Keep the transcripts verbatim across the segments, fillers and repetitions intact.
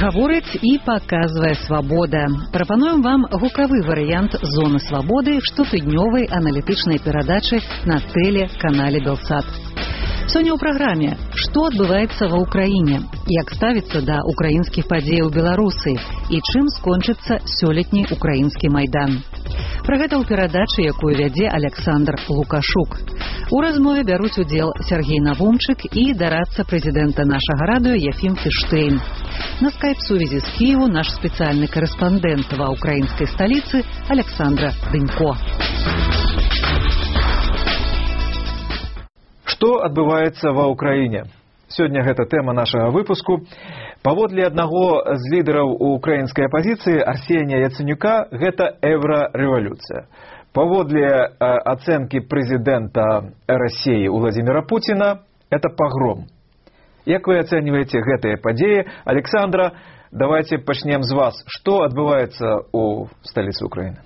Гаворыць і паказвае свабода. Прапануем вам гукавы варыянт зоны свабоды штотыднёвай аналітычнай перадачы на тэлеканале Белсат. Сёння ў праграме «Што адбываецца ва ўкраіне?», як ставіцца да украінскіх падзеяў Беларусы і чым скончыцца сёлетні украінскі майдан. Пра гэта ў перадачы, якую вядзе Александр Лукашук. У размове бяруць удзел Сергей Навумчык і дарадца прэзідэнта нашага радыё Ефім Фіштейн. На скайп-сувязі з Кіеву наш спецыяльны корэспандэнт ва ўкраінскай сталіцы Александра Дынько. Што адбываецца ва ўкраіне? Сёння гэта тэма нашага выпуску. Паводле аднаго з лідараў украінскай апазіцыі Арсенія Яцэнюка, гэта еўрарэвалюцыя. Паводле ацэнкі прэзідэнта Расіі Владзіміра Пуціна, это пагром. Як вы ацэньваеце гэтыя падзеі? Александра, давайте пачнем з вас. Што адбываецца ў сталіцы Украіны?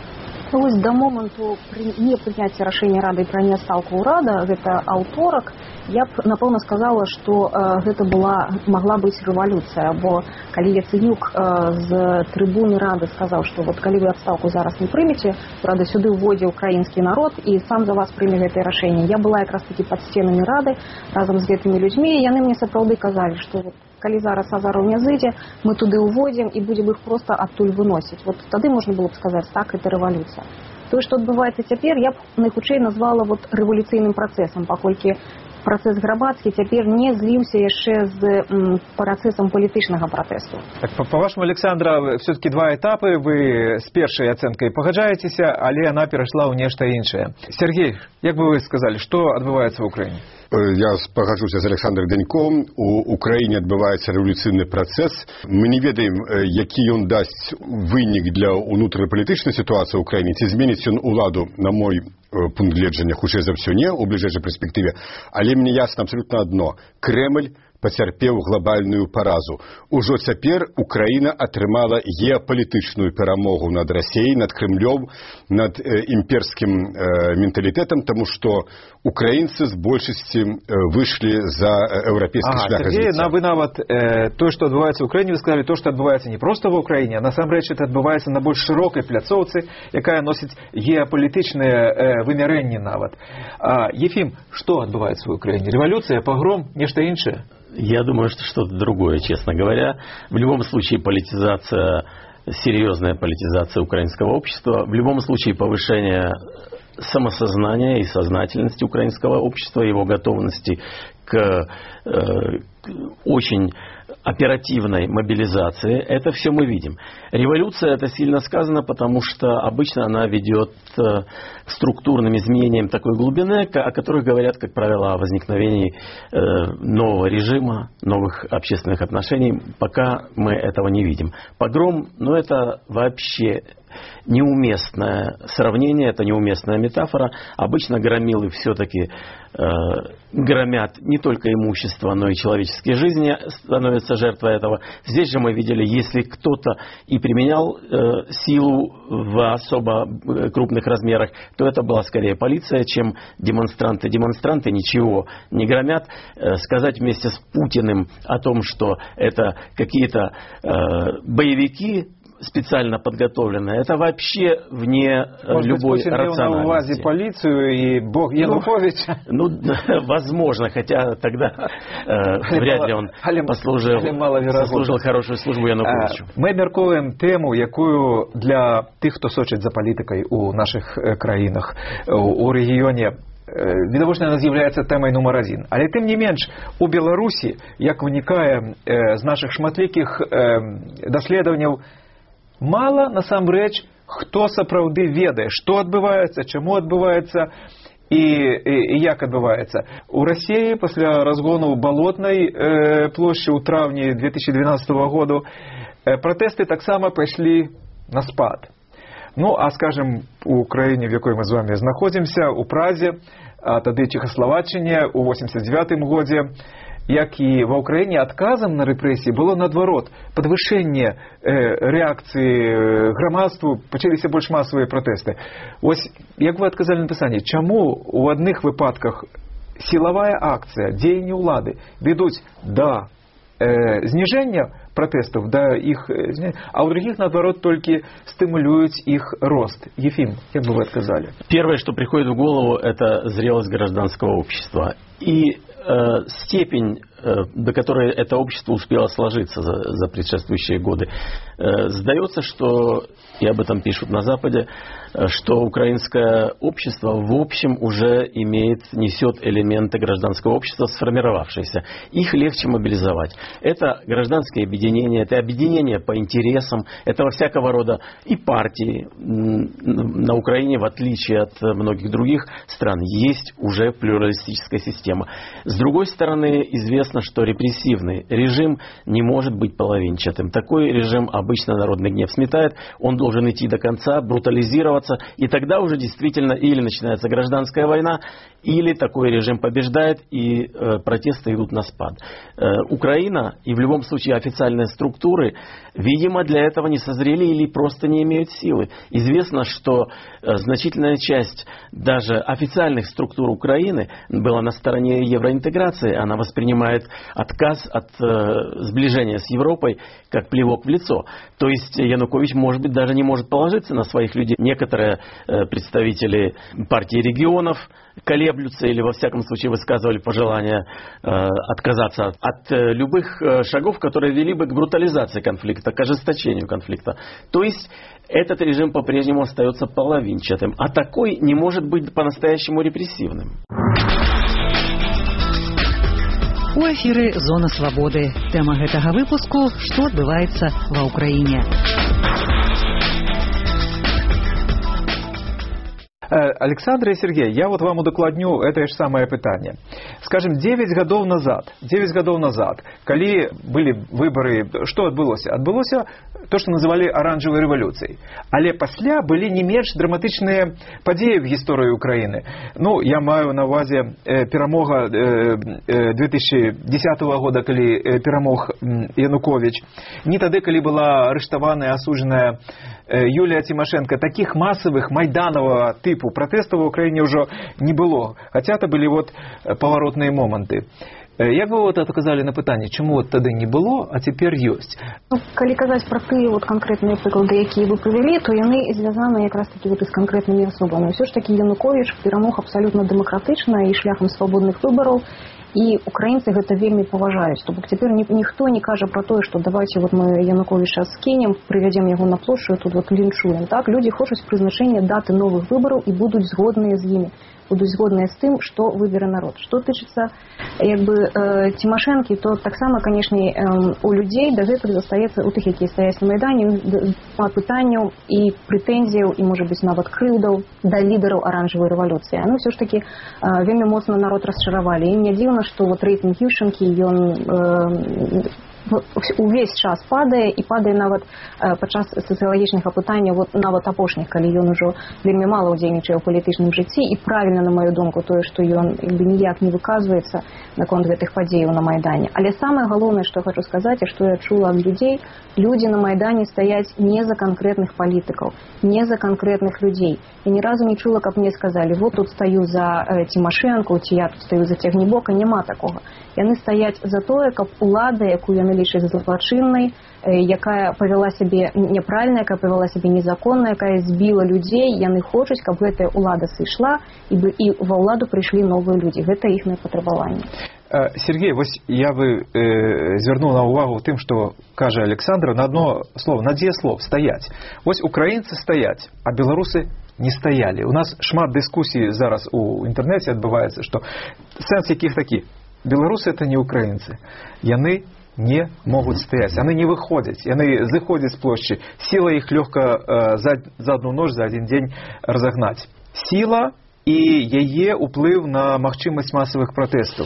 Ну, вось да моманту не прыняцця рашэння Рады пра нястаўку ўрада, гэта аўторак, я б, напэўна, сказала, што э, гэта была, магла быць рэвалюцыя, бо калі Яцэнюк э, з трыбуны Рады сказаў, што вот калі вы адстаўку зараз не прымеце, Рада сюды ўводзе ўкраінскі народ і сам за вас прыме гэтае рашэнне. Я была якраз такі пад сценамі Рады разам з гэтымі людзьмі, і яны мне сапраўды казалі, што вот, калі зараз Азаров не зыдзе, мы туды ўводзім і будзем іх проста адтуль выносіць. Вот тады можна было б сказаць, так, это рэвалюцыя. Тое, што адбываецца цяпер, я б найхутчэй назвала вот рэвалюцыйным працэсам, паколькі працэс грабацкі цяпер не зліўся яшчэ з м, працэсам палітычнага пратэсту. Так, па-вашаму, Александра, все-таки два этапы, вы з першай ацэнкай пагаджаецеся, але яна перайшла ў нешта іншае. Сергей, як бы вы сказалі, што адбываецца ў Украіне? Я пагаджуся з Александром Даньком. У Украіне адбываецца рэвалюцыйны працэс. Мы не ведаем, які ён дасць вынік для ўнутрапалітычнай сітуацыі ў Украіне, ці зменіць ён уладу, на мой пункт гледжання, хутчэй за ўсё не, у бліжэйшай перспектыве. Але мне ясна абсалютна адно. Крэмль пацярпеў глобальную паразу. Ужо цяпер Украіна атрымала геапалітычную перамогу над Расіяй, над Крымлём, над э, імперскім э, менталітэтам, таму што украінцы з большасці э, выйшлі за еўрапейскі ага, шлях Сергей, развіцця. вы нават э, то, што адбываецца ў Украіне, вы сказалі, то, што адбываецца не проста ва ўкраіне, а насамрэч это адбываецца на больш шырокай пляцоўцы, якая носіць геапалітычныя э, вымярэнні нават. А, Ефім, што адбываецца ў Украіне? Рэвалюцыя, пагром, нешта іншае? Я думаю, что что-то другое, честно говоря. В любом случае политизация, серьезная политизация украинского общества, в любом случае повышение самосознания и сознательности украинского общества, его готовности к, э, к очень оперативной мобилизации. Это все мы видим. Революция, это сильно сказано, потому что обычно она ведет к структурным изменениям такой глубины, о которых говорят, как правило, о возникновении нового режима, новых общественных отношений. Пока мы этого не видим. Погром, ну это вообще неуместное сравнение, это неуместная метафора. Обычно громилы все-таки э, громят не только имущество, но и человеческие жизни, становятся жертвой этого. Здесь же мы видели, если кто-то и применял э, силу в особо крупных размерах, то это была скорее полиция, чем демонстранты. Демонстранты ничего не громят. Э, сказать вместе с Путиным о том, что это какие-то э, боевики, специально подготовленная, это вообще вне Может любой быть, рациональности. На увазе полицию и бог Янукович? Ну, ну возможно, хотя тогда э, вряд ли он послужил, послужил хорошую службу Януковичу. Мы абмяркоўваем тему, якую для тых, хто сочыць за палітыкай у нашых краінах, у рэгіёне, відавочна, яна з'яўляецца тэмай нумар адзін. Але тым не менш, у Беларусі, як вынікае э, з нашых шматлікіх э, даследаванняў, мала насамрэч хто сапраўды ведае, што адбываецца, чаму адбываецца і, і, і як адбываецца. У Расіі пасля разгону балотнай э, плошчы ў траўні две тысячи двенадцатого году э, пратэсты таксама пайшлі на спад. Ну, а скажем, у краіне, в якой мы з вами знаходзімся, у Празе, а тады Чехаславаччыне у восемьдесят девятым годзе, як і ва ўкраіне, адказам на рэпрэсіі было наадварот падвышэнне э, рэакцыі грамадству, пачаліся больш масавыя пратэсты. Вось як вы адказалі на пытанне, чаму у адных выпадках сілавая акцыя, дзеянні ўлады вядуць да э, зніжэння пратэстаў, да іх, а ў другіх, наоборот, толькі стымулююць іх рост. Ефим, як бы вы отказали? Первое, что приходит в голову, это зрелость гражданского общества. И э, степень, э, до которой это общество успело сложиться за, за предшествующие годы. Э, сдается, что, и об этом пишут на Западе, э, что украинское общество в общем уже имеет, несет элементы гражданского общества сформировавшиеся. Их легче мобилизовать. Это гражданское объединение, это объединение по интересам, это во всякого рода и партии. На Украине, в отличие от многих других стран, есть уже плюралистическая система. С другой стороны, известно, что репрессивный режим не может быть половинчатым. Такой режим обычно народный гнев сметает, он должен идти до конца, брутализироваться, и тогда уже действительно или начинается гражданская война, или такой режим побеждает, и э, протесты идут на спад. Э, Украина, и в любом случае официальные структуры, видимо, для этого не созрели или просто не имеют силы. Известно, что э, значительная часть даже официальных структур Украины была на стороне евроинтеграции. Она воспринимает отказ от э, сближения с Европой как плевок в лицо. То есть Янукович, может быть, даже не может положиться на своих людей. Некоторые э, представители партии регионов колеблются или, во всяком случае, высказывали пожелание э, отказаться от, от э, любых э, шагов, которые вели бы к брутализации конфликта, к ожесточению конфликта. То есть этот режим по-прежнему остается половинчатым, а такой не может быть по-настоящему репрессивным. У эфіры «Зона свабоды». Тэма гэтага выпуску – што адбываецца ва ўкраіне. Александр и Сергей, я вот вам удокладню это же самое питание. Скажем, девять годов назад, девять годов назад, коли были выборы, что отбылось? Отбылось то, что называли оранжевой революцией. Але пасля были не менш драматичные подеи в истории Украины. Ну, я маю на увазе э, перемога э, э, две тысячи десятого года, коли э, перемог э, Янукович. Не тогда, коли была арестованная, осужденная э, Юлия Тимошенко. Таких массовых майданового типу протестов в Украине уже не было. Хотя это были вот поворотные моменты. Як вы вот отказали на питання, чому от тоді не було, а тепер ёсць? Ну, коли казаць про ті от конкретні приклади, які ви привели, то вони зв'язані якраз таки от із конкретними особами. Все ж таки Янукович перемог абсолютно демократично і шляхом свободних виборів. І українці гэта вельмі паважаюць. То бок цяпер ні, ніхто не кажа про тое, што давайте вот мы Януковича скінем, прывядзем яго на плошчу, тут вот лінчуем. Так, людзі хочуць прызначэння даты новых выбараў і будуць згодныя з імі. Будуць згодныя з тым, што выбере народ. Што тычыцца як бы э, Тимошенко, то таксама, канешне, э, у людзей дагэтуль застаецца, у тых, якія стаяць на майдане, пытанняў і прэтэнзіяў і, можа быць, нават крыўдаў да лідараў аранжавай рэвалюцыі. Яны ўсё ж такі э, вельмі моцна народ расчаравалі. І не дзіўна, што вот рэйтынг Ющенкі, ён э, увесь час падае і падае нават э, падчас сацыялагічных апытанняў, вот нават апошніх, калі ён ужо вельмі мала ўдзельнічае ў палітычным жыцці, і правільна, на маю думку, тое, што ён ніяк не выказваецца наконт гэтых падзеяў на майдане. Але самае галоўнае, што я хочу сказаць, і што я чула ад людзей, людзі на майдане стаяць не за канкрэтных палітыкаў, не за канкрэтных людзей. Я ні разу не чула, каб мне сказалі, вот тут стаю за э, Тимошенко, ці я тут стаю за Цягнібока, няма такога. Яны стаяць за тое, каб улада, якую яны лічаць злачыннай, якая павяла сябе няправільна, якая павяла сябе незаконна, якая збіла людзей, яны хочуць, каб гэтая улада сышла і, і ва ўладу прыйшлі новыя людзі. Гэта іхнае патрабаванне. Сергей, вось я бы э, звярнуў на ўвагу тым, што кажа Александр, на одно слово, на дзве слов стаяць. Вось украінцы стаяць, а беларусы не стаялі. У нас шмат дыскусій зараз у інтэрнэце адбываецца, што сэнс якіх такі: беларусы это не украінцы. Яны не могуць стаяць, яны не выходзяць, яны зыходзяць з плошчы. Сіла іх лёгка э, за, за одну ноч, за один дзень разагнаць. Сіла і яе ўплыў на магчымасць масавых пратэстаў.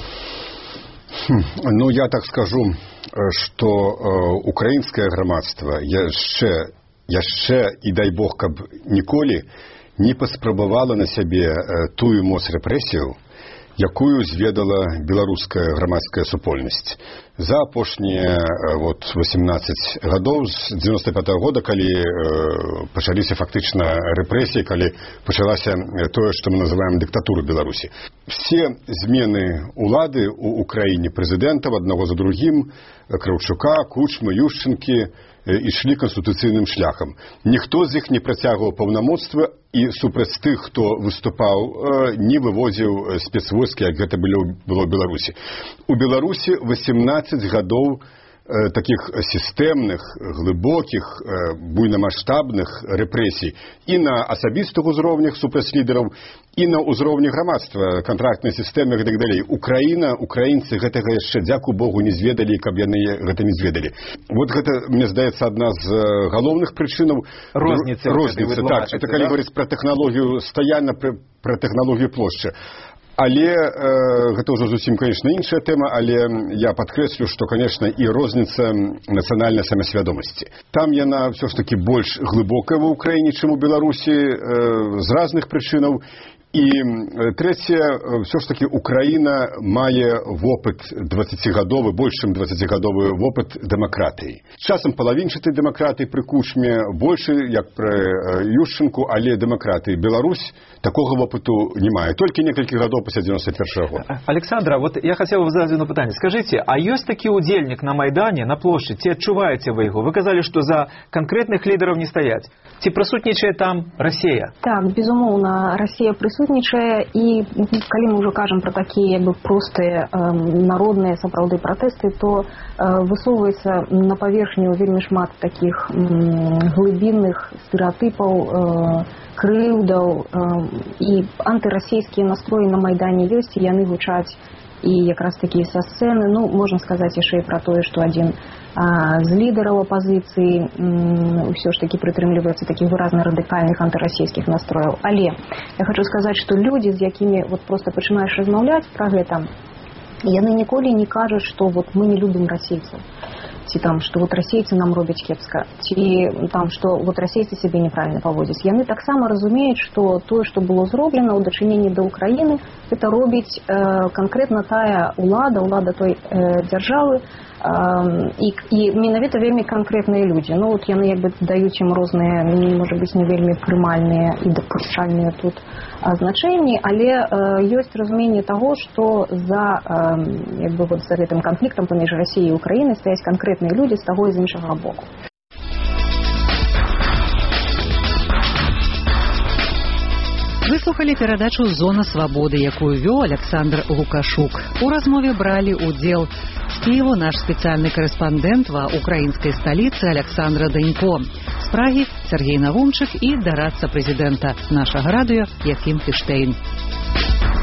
Ну, я так скажу, што э, украінскае грамадства яшчэ, яшчэ і дай Бог, каб ніколі не паспрабавала на сябе э, тую моц рэпрэсію, якую зведала беларуская грамадская супольнасць. За апошнія вот, восемнадцать гадоў з девяносто пятого года, калі э, пачаліся фактычна рэпрэсіі, калі пачалася тое, што мы называем дыктатуру Беларусі. Все змены улады у Украіне прэзідэнтаў аднаго за другім, Краўчука, Кучмы, Ющенкі, ішлі канстытуцыйным шляхам. Ніхто з іх не працягваў паўнамоцтва і супраць тых, хто выступаў, не вывозіў спецвойскі, як гэта было ў Беларусі. У Беларусі восемнадцать гадоў таких сістэмных, глыбокіх, буйнамаштабных рэпрэсій і на асабістых узроўнях супраць лідараў, і на ўзроўні грамадства, кантрактнай сістэмы і так далей. Украіна, украінцы гэтага яшчэ, дзякуй Богу, не зведалі, каб яны гэта не зведалі. Вот гэта, мне здаецца, адна з галоўных прычынаў розніцы. Розніцы, так. Это калі говорыць пра тэхналогію стаяння, пра тэхналогію плошчы. Але э, гэта ўжо зусім, конечно, іншая тэма, але я падкрэслю, што, конечно, і розніца нацыянальнай самасвядомасці. Там яна ўсё ж такі больш глыбокая ва Ўкраіне, чым у Беларусі, э, з разных прычынаў. І трэцяе, ўсё ж такі Украіна мае вопыт дваццацігадовы, больш чым дваццацігадовы вопыт дэмакратыі. Часам палавінчатай дэмакратыі пры Кучме, больше, як пры Ющенку, але дэмакратыі. Беларусь такога вопыту не мае. Толькі некалькі гадоў пасля девяносто первого года. Александра, вот я хотел бы задать одно пытанне. Скажите, а ёсць такі удзельнік на Майдане, на плошчы? Ці адчуваеце вы яго? Вы казалі, што за канкрэтных лідараў не стаяць. Ці прысутнічае там Расія? Так, безумоўна, Расія прысутнічае. І калі мы ўжо кажам пра такія як бы простыя э, народныя сапраўды пратэсты, то э, высоўваецца на паверхню вельмі шмат такіх э, глыбінных стэрэатыпаў, э, крыўдаў, э, і антырасійскія настроі на Майдане ёсць, і яны гучаць і якраз такі са сцэны. Ну, можна сказаць яшчэ і пра тое, што адзін а, з лідараў апазіцыі ўсё ж такі прытрымліваецца такіх выразна радыкальных антырасійскіх настрояў. Але я хочу сказаць, што людзі, з якімі вот проста пачынаеш размаўляць пра гэта, яны ніколі не кажуць, што вот мы не любім расейцаў. Ці там, што вот расейцы нам робяць кепска, ці там, што вот расейцы сябе неправільна паводзяць. Яны таксама разумеюць, што тое, што было зроблена ў дачыненні да Ўкраіны, гэта робіць э, канкрэтна тая ўлада, ўлада той э, дзяржавы, і, і менавіта вельмі канкрэтныя людзі. Ну, от яны як бы даюць ім розныя, можа быць, не вельмі прымальныя і дапушчальныя тут значэнні, але э, ёсць разуменне таго, што за, э, як бы, вот, за гэтым канфліктам паміж Расіяй і Украінай стаяць канкрэтныя людзі з таго і з іншага боку. Выслухалі перадачу «Зона свабоды», якую вёў Александр Лукашук. У размове бралі ўдзел з Кіеву наш спецыяльны карэспандэнт ва украінскай сталіцы Александра Данько, з Прагі Сергей Навумчык і дарадца прэзідэнта нашага радыё Якім Фіштейн.